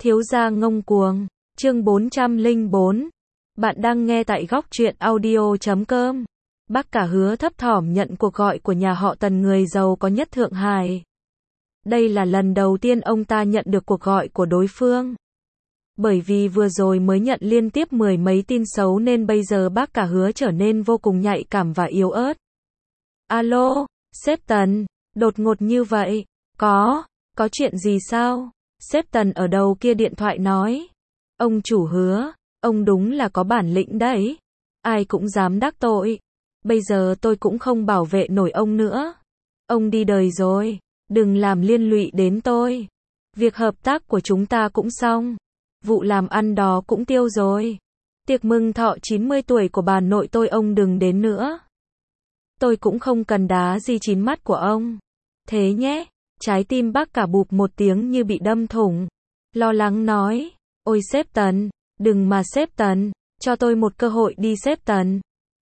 Thiếu gia ngông cuồng, chương 404. Bạn đang nghe tại góc truyện audio.com. Bác cả Hứa thấp thỏm nhận cuộc gọi của nhà họ Tần, người giàu có nhất Thượng Hải. Đây là lần đầu tiên ông ta nhận được cuộc gọi của đối phương. Bởi vì vừa rồi mới nhận liên tiếp mười mấy tin xấu nên bây giờ bác cả Hứa trở nên vô cùng nhạy cảm và yếu ớt. Alo, sếp Tần, đột ngột như vậy, có chuyện gì sao? Sếp Tần ở đầu kia điện thoại nói. Ông chủ Hứa, ông đúng là có bản lĩnh đấy. Ai cũng dám đắc tội. Bây giờ tôi cũng không bảo vệ nổi ông nữa. Ông đi đời rồi, đừng làm liên lụy đến tôi. Việc hợp tác của chúng ta cũng xong. Vụ làm ăn đó cũng tiêu rồi. Tiệc mừng thọ 90 tuổi của bà nội tôi ông đừng đến nữa. Tôi cũng không cần đá gì chín mắt của ông. Thế nhé. Trái tim bác cả bụp một tiếng như bị đâm thủng. Lo lắng nói. Ôi sếp Tần, đừng mà sếp Tần, cho tôi một cơ hội đi sếp Tần.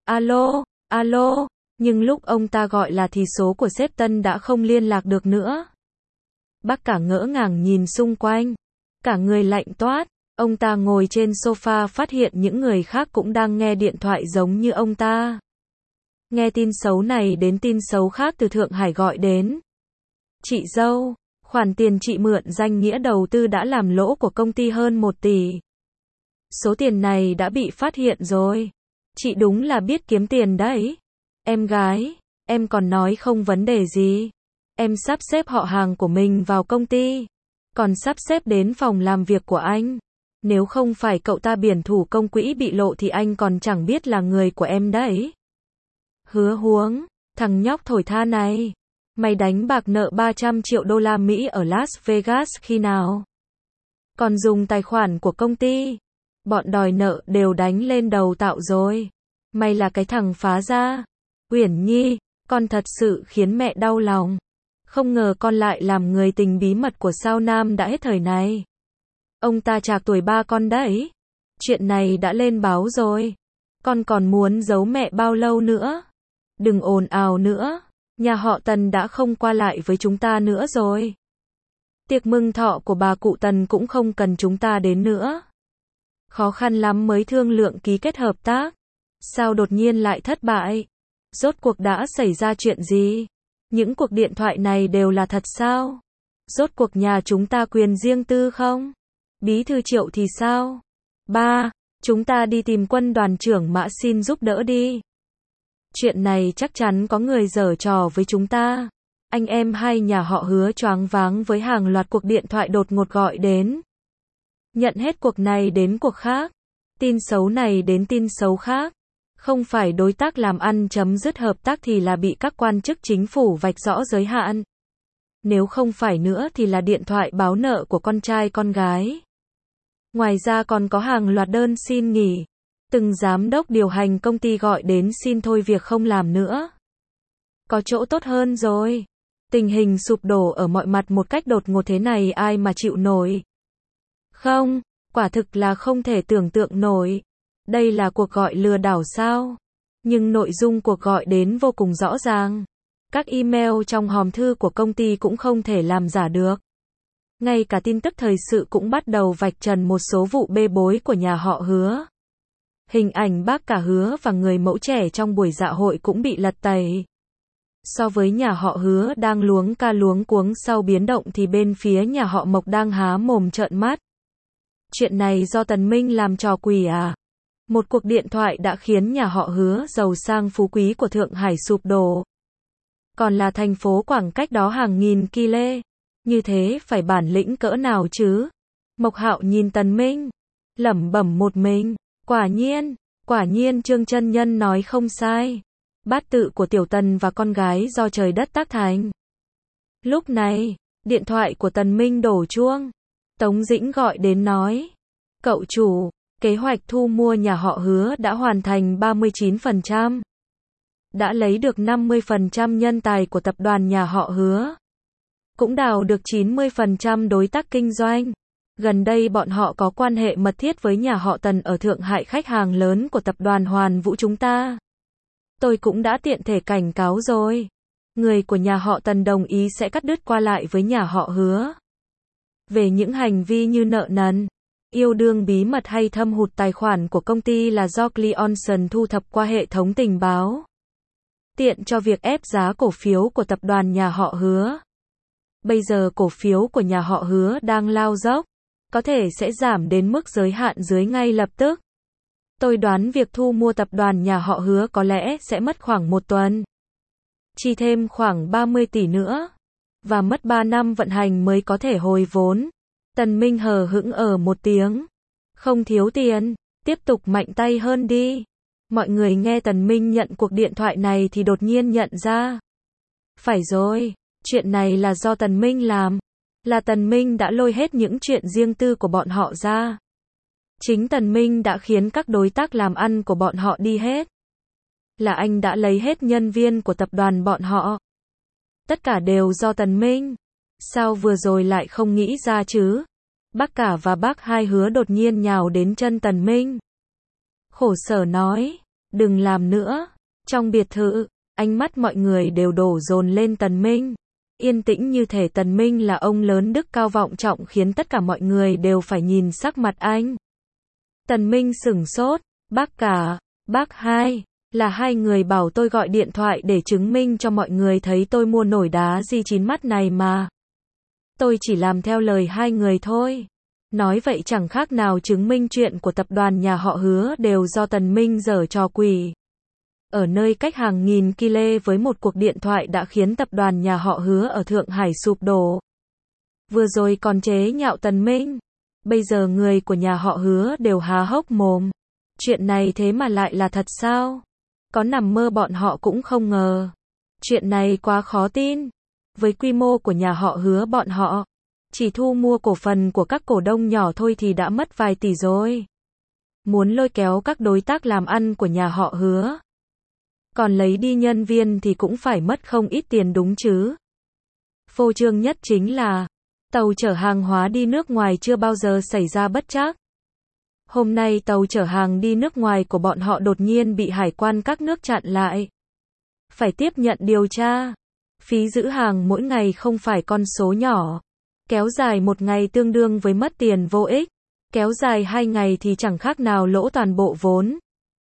Alo, nhưng lúc ông ta gọi là thì số của sếp Tần đã không liên lạc được nữa. Bác cả ngỡ ngàng nhìn xung quanh. Cả người lạnh toát. Ông ta ngồi trên sofa phát hiện những người khác cũng đang nghe điện thoại giống như ông ta. Nghe tin xấu này đến tin xấu khác từ Thượng Hải gọi đến. Chị dâu, khoản tiền chị mượn danh nghĩa đầu tư đã làm lỗ của công ty hơn 1 tỷ. Số tiền này đã bị phát hiện rồi. Chị đúng là biết kiếm tiền đấy. Em gái, em còn nói không vấn đề gì. Em sắp xếp họ hàng của mình vào công ty. Còn sắp xếp đến phòng làm việc của anh. Nếu không phải cậu ta biển thủ công quỹ bị lộ thì anh còn chẳng biết là người của em đấy. Hứa Huống, thằng nhóc thổi tha này. Mày đánh bạc nợ 300 triệu đô la Mỹ ở Las Vegas khi nào? Còn dùng tài khoản của công ty. Bọn đòi nợ đều đánh lên đầu tạo rồi. Mày là cái thằng phá gia. Uyển Nhi, con thật sự khiến mẹ đau lòng. Không ngờ con lại làm người tình bí mật của sao Nam đã hết thời này. Ông ta trạc tuổi ba con đấy. Chuyện này đã lên báo rồi. Con còn muốn giấu mẹ bao lâu nữa? Đừng ồn ào nữa. Nhà họ Tần đã không qua lại với chúng ta nữa rồi. Tiệc mừng thọ của bà cụ Tần cũng không cần chúng ta đến nữa. Khó khăn lắm mới thương lượng ký kết hợp tác. Sao đột nhiên lại thất bại? Rốt cuộc đã xảy ra chuyện gì? Những cuộc điện thoại này đều là thật sao? Rốt cuộc nhà chúng ta quyền riêng tư không? Bí thư Triệu thì sao? Ba, chúng ta đi tìm quân đoàn trưởng Mã xin giúp đỡ đi. Chuyện này chắc chắn có người giở trò với chúng ta. Anh em hai nhà họ Hứa choáng váng với hàng loạt cuộc điện thoại đột ngột gọi đến. Nhận hết cuộc này đến cuộc khác. Tin xấu này đến tin xấu khác. Không phải đối tác làm ăn chấm dứt hợp tác thì là bị các quan chức chính phủ vạch rõ giới hạn. Nếu không phải nữa thì là điện thoại báo nợ của con trai con gái. Ngoài ra còn có hàng loạt đơn xin nghỉ. Từng giám đốc điều hành công ty gọi đến xin thôi việc không làm nữa. Có chỗ tốt hơn rồi. Tình hình sụp đổ ở mọi mặt một cách đột ngột thế này ai mà chịu nổi. Không, quả thực là không thể tưởng tượng nổi. Đây là cuộc gọi lừa đảo sao? Nhưng nội dung cuộc gọi đến vô cùng rõ ràng. Các email trong hòm thư của công ty cũng không thể làm giả được. Ngay cả tin tức thời sự cũng bắt đầu vạch trần một số vụ bê bối của nhà họ Hứa. Hình ảnh bác cả Hứa và người mẫu trẻ trong buổi dạ hội cũng bị lật tẩy. So với nhà họ Hứa đang luống ca luống cuống sau biến động thì bên phía nhà họ Mộc đang há mồm trợn mắt. Chuyện này do Tần Minh làm trò quỷ à? Một cuộc điện thoại đã khiến nhà họ Hứa giàu sang phú quý của Thượng Hải sụp đổ. Còn là thành phố Quảng cách đó hàng nghìn km. Như thế phải bản lĩnh cỡ nào chứ? Mộc Hạo nhìn Tần Minh, lẩm bẩm một mình. Quả nhiên Trương Chân Nhân nói không sai. Bát tự của Tiểu Tần và con gái do trời đất tác thành. Lúc này, điện thoại của Tần Minh đổ chuông. Tống Dĩnh gọi đến nói. Cậu chủ, kế hoạch thu mua nhà họ Hứa đã hoàn thành 39%. Đã lấy được 50% nhân tài của tập đoàn nhà họ Hứa. Cũng đào được 90% đối tác kinh doanh. Gần đây bọn họ có quan hệ mật thiết với nhà họ Tần ở Thượng Hải, khách hàng lớn của tập đoàn Hoàn Vũ chúng ta. Tôi cũng đã tiện thể cảnh cáo rồi. Người của nhà họ Tần đồng ý sẽ cắt đứt qua lại với nhà họ Hứa. Về những hành vi như nợ nần, yêu đương bí mật hay thâm hụt tài khoản của công ty là do Cleonson thu thập qua hệ thống tình báo, tiện cho việc ép giá cổ phiếu của tập đoàn nhà họ Hứa. Bây giờ cổ phiếu của nhà họ Hứa đang lao dốc, có thể sẽ giảm đến mức giới hạn dưới ngay lập tức. Tôi đoán việc thu mua tập đoàn nhà họ Hứa có lẽ sẽ mất khoảng 1 tuần. Chi thêm khoảng 30 tỷ nữa. Và mất 3 năm vận hành mới có thể hồi vốn. Tần Minh hờ hững một tiếng. Không thiếu tiền, tiếp tục mạnh tay hơn đi. Mọi người nghe Tần Minh nhận cuộc điện thoại này thì đột nhiên nhận ra. Phải rồi, chuyện này là do Tần Minh làm. Là Tần Minh đã lôi hết những chuyện riêng tư của bọn họ ra. Chính Tần Minh đã khiến các đối tác làm ăn của bọn họ đi hết. Là anh đã lấy hết nhân viên của tập đoàn bọn họ. Tất cả đều do Tần Minh. Sao vừa rồi lại không nghĩ ra chứ? Bác cả và bác hai Hứa đột nhiên nhào đến chân Tần Minh. Khổ sở nói, đừng làm nữa. Trong biệt thự, ánh mắt mọi người đều đổ dồn lên Tần Minh. Yên tĩnh như thể Tần Minh là ông lớn đức cao vọng trọng khiến tất cả mọi người đều phải nhìn sắc mặt anh. Tần Minh sửng sốt, bác cả, bác hai, là hai người bảo tôi gọi điện thoại để chứng minh cho mọi người thấy tôi mua nổi đá di chín mắt này mà. Tôi chỉ làm theo lời hai người thôi. Nói vậy chẳng khác nào chứng minh chuyện của tập đoàn nhà họ Hứa đều do Tần Minh giở trò quỷ. Ở nơi cách hàng nghìn km với một cuộc điện thoại đã khiến tập đoàn nhà họ Hứa ở Thượng Hải sụp đổ. Vừa rồi còn chế nhạo Tần Minh. Bây giờ người của nhà họ Hứa đều há hốc mồm. Chuyện này thế mà lại là thật sao? Có nằm mơ bọn họ cũng không ngờ. Chuyện này quá khó tin. Với quy mô của nhà họ Hứa bọn họ, chỉ thu mua cổ phần của các cổ đông nhỏ thôi thì đã mất vài tỷ rồi. Muốn lôi kéo các đối tác làm ăn của nhà họ Hứa, còn lấy đi nhân viên thì cũng phải mất không ít tiền đúng chứ. Phô trương nhất chính là, tàu chở hàng hóa đi nước ngoài chưa bao giờ xảy ra bất trắc. Hôm nay tàu chở hàng đi nước ngoài của bọn họ đột nhiên bị hải quan các nước chặn lại. Phải tiếp nhận điều tra. Phí giữ hàng mỗi ngày không phải con số nhỏ. Kéo dài 1 ngày tương đương với mất tiền vô ích. Kéo dài 2 ngày thì chẳng khác nào lỗ toàn bộ vốn.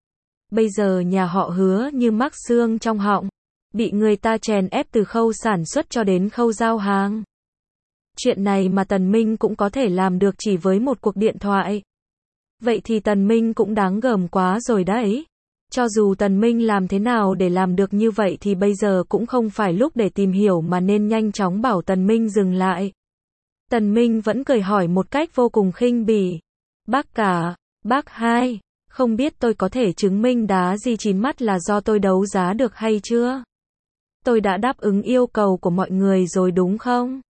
Bây giờ nhà họ Hứa như mắc xương trong họng. Bị người ta chèn ép từ khâu sản xuất cho đến khâu giao hàng. Chuyện này mà Tần Minh cũng có thể làm được chỉ với một cuộc điện thoại. Vậy thì Tần Minh cũng đáng gờm quá rồi đấy. Cho dù Tần Minh làm thế nào để làm được như vậy thì bây giờ cũng không phải lúc để tìm hiểu mà nên nhanh chóng bảo Tần Minh dừng lại. Tần Minh vẫn cười hỏi một cách vô cùng khinh bỉ. Bác cả, bác hai, không biết tôi có thể chứng minh đá di chín mắt là do tôi đấu giá được hay chưa? Tôi đã đáp ứng yêu cầu của mọi người rồi đúng không?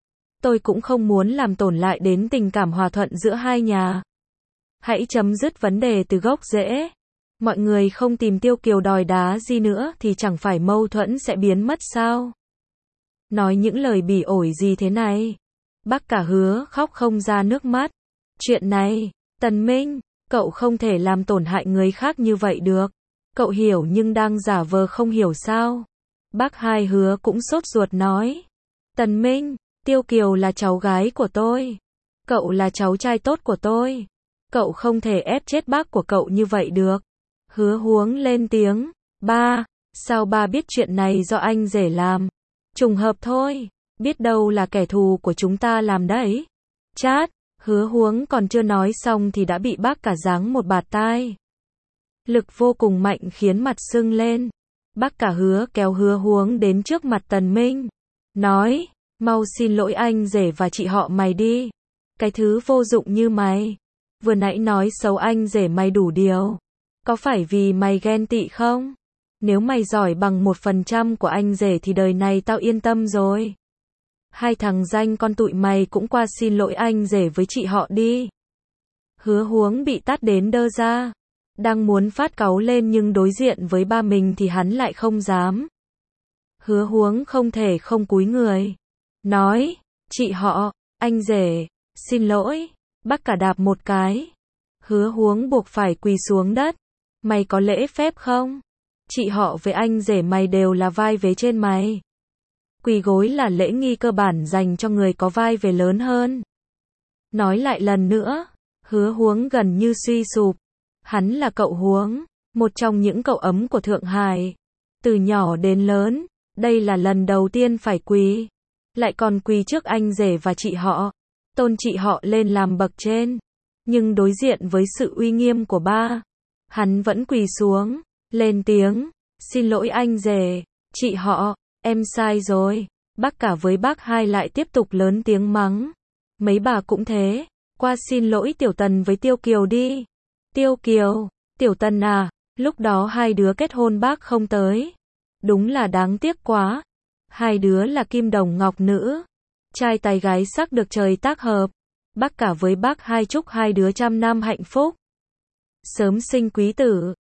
Tôi cũng không muốn làm tổn lại đến tình cảm hòa thuận giữa hai nhà. Hãy chấm dứt vấn đề từ gốc rễ. Mọi người không tìm Tiêu Kiều đòi đá di nữa thì chẳng phải mâu thuẫn sẽ biến mất sao? Nói những lời bỉ ổi gì thế này? Bác cả Hứa khóc không ra nước mắt. Chuyện này, Tần Minh, cậu không thể làm tổn hại người khác như vậy được. Cậu hiểu nhưng đang giả vờ không hiểu sao? Bác hai Hứa cũng sốt ruột nói. Tần Minh, Tiêu Kiều là cháu gái của tôi. Cậu là cháu trai tốt của tôi. Cậu không thể ép chết bác của cậu như vậy được. Hứa Huống lên tiếng. Ba, sao ba biết chuyện này do anh rể làm? Trùng hợp thôi, biết đâu là kẻ thù của chúng ta làm đấy. Chát, Hứa Huống còn chưa nói xong thì đã bị bác cả giáng một bạt tai. Lực vô cùng mạnh khiến mặt sưng lên. Bác cả Hứa kéo Hứa Huống đến trước mặt Tần Minh. Nói, mau xin lỗi anh rể và chị họ mày đi. Cái thứ vô dụng như mày. Vừa nãy nói xấu anh rể mày đủ điều. Có phải vì mày ghen tị không? Nếu mày giỏi bằng 1% của anh rể thì đời này tao yên tâm rồi. Hai thằng danh con tụi mày cũng qua xin lỗi anh rể với chị họ đi. Hứa Huống bị tát đến đơ ra. Đang muốn phát cáu lên nhưng đối diện với ba mình thì hắn lại không dám. Hứa Huống không thể không cúi người. Nói, chị họ, anh rể, xin lỗi. Bác cả đạp một cái. Hứa Huống buộc phải quỳ xuống đất. Mày có lễ phép không? Chị họ với anh rể mày đều là vai vế trên mày. Quỳ gối là lễ nghi cơ bản dành cho người có vai vế lớn hơn. Nói lại lần nữa, Hứa Huống gần như suy sụp. Hắn là cậu Huống, một trong những cậu ấm của Thượng Hải. Từ nhỏ đến lớn, đây là lần đầu tiên phải quỳ. Lại còn quỳ trước anh rể và chị họ. Tôn chị họ lên làm bậc trên. Nhưng đối diện với sự uy nghiêm của ba, hắn vẫn quỳ xuống, lên tiếng, xin lỗi anh rể, chị họ, em sai rồi. Bác cả với bác hai lại tiếp tục lớn tiếng mắng. Mấy bà cũng thế, qua xin lỗi Tiểu Tần với Tiêu Kiều đi. Tiêu Kiều, Tiểu Tần à, lúc đó hai đứa kết hôn bác không tới. Đúng là đáng tiếc quá. Hai đứa là kim đồng ngọc nữ. Trai tài gái sắc được trời tác hợp. Bác cả với bác hai chúc hai đứa trăm năm hạnh phúc. Sớm sinh quý tử.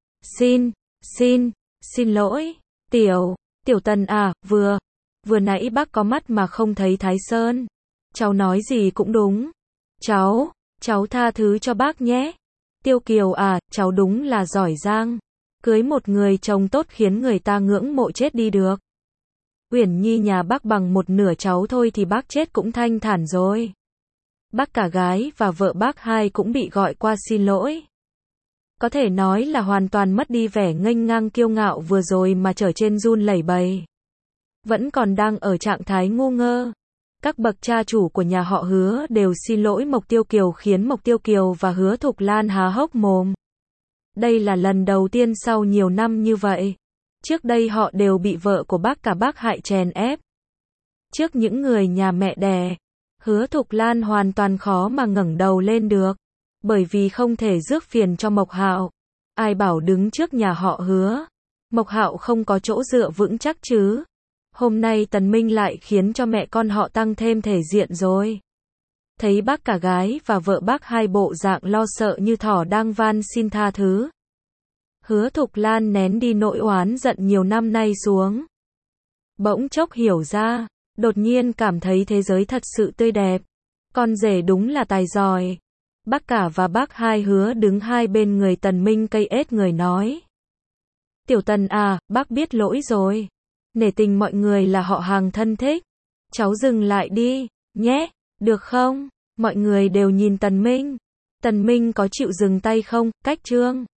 Xin lỗi. Tiểu Tần à, vừa nãy bác có mắt mà không thấy Thái Sơn. Cháu nói gì cũng đúng. Cháu tha thứ cho bác nhé. Tiêu Kiều à, cháu đúng là giỏi giang. Cưới một người chồng tốt khiến người ta ngưỡng mộ chết đi được. Uyển Nhi nhà bác bằng một nửa cháu thôi thì bác chết cũng thanh thản rồi. Bác cả gái và vợ bác hai cũng bị gọi qua xin lỗi. Có thể nói là hoàn toàn mất đi vẻ nghênh ngang kiêu ngạo vừa rồi mà trở trên run lẩy bẩy. Vẫn còn đang ở trạng thái ngu ngơ. Các bậc cha chủ của nhà họ Hứa đều xin lỗi Mộc Tiêu Kiều khiến Mộc Tiêu Kiều và Hứa Thục Lan há hốc mồm. Đây là lần đầu tiên sau nhiều năm như vậy. Trước đây họ đều bị vợ của bác cả bác hại chèn ép. Trước những người nhà mẹ đẻ, Hứa Thục Lan hoàn toàn khó mà ngẩng đầu lên được. Bởi vì không thể rước phiền cho Mộc Hạo. Ai bảo đứng trước nhà họ Hứa. Mộc Hạo không có chỗ dựa vững chắc chứ. Hôm nay Tần Minh lại khiến cho mẹ con họ tăng thêm thể diện rồi. Thấy bác cả gái và vợ bác hai bộ dạng lo sợ như thỏ đang van xin tha thứ. Hứa Thục Lan nén đi nỗi oán giận nhiều năm nay xuống. Bỗng chốc hiểu ra, đột nhiên cảm thấy thế giới thật sự tươi đẹp. Con rể đúng là tài giỏi. Bác cả và bác hai Hứa đứng hai bên người Tần Minh cây ết người nói. Tiểu Tần à, bác biết lỗi rồi. Nể tình mọi người là họ hàng thân thích. Cháu dừng lại đi, nhé, được không? Mọi người đều nhìn Tần Minh. Tần Minh có chịu dừng tay không? Cách trương.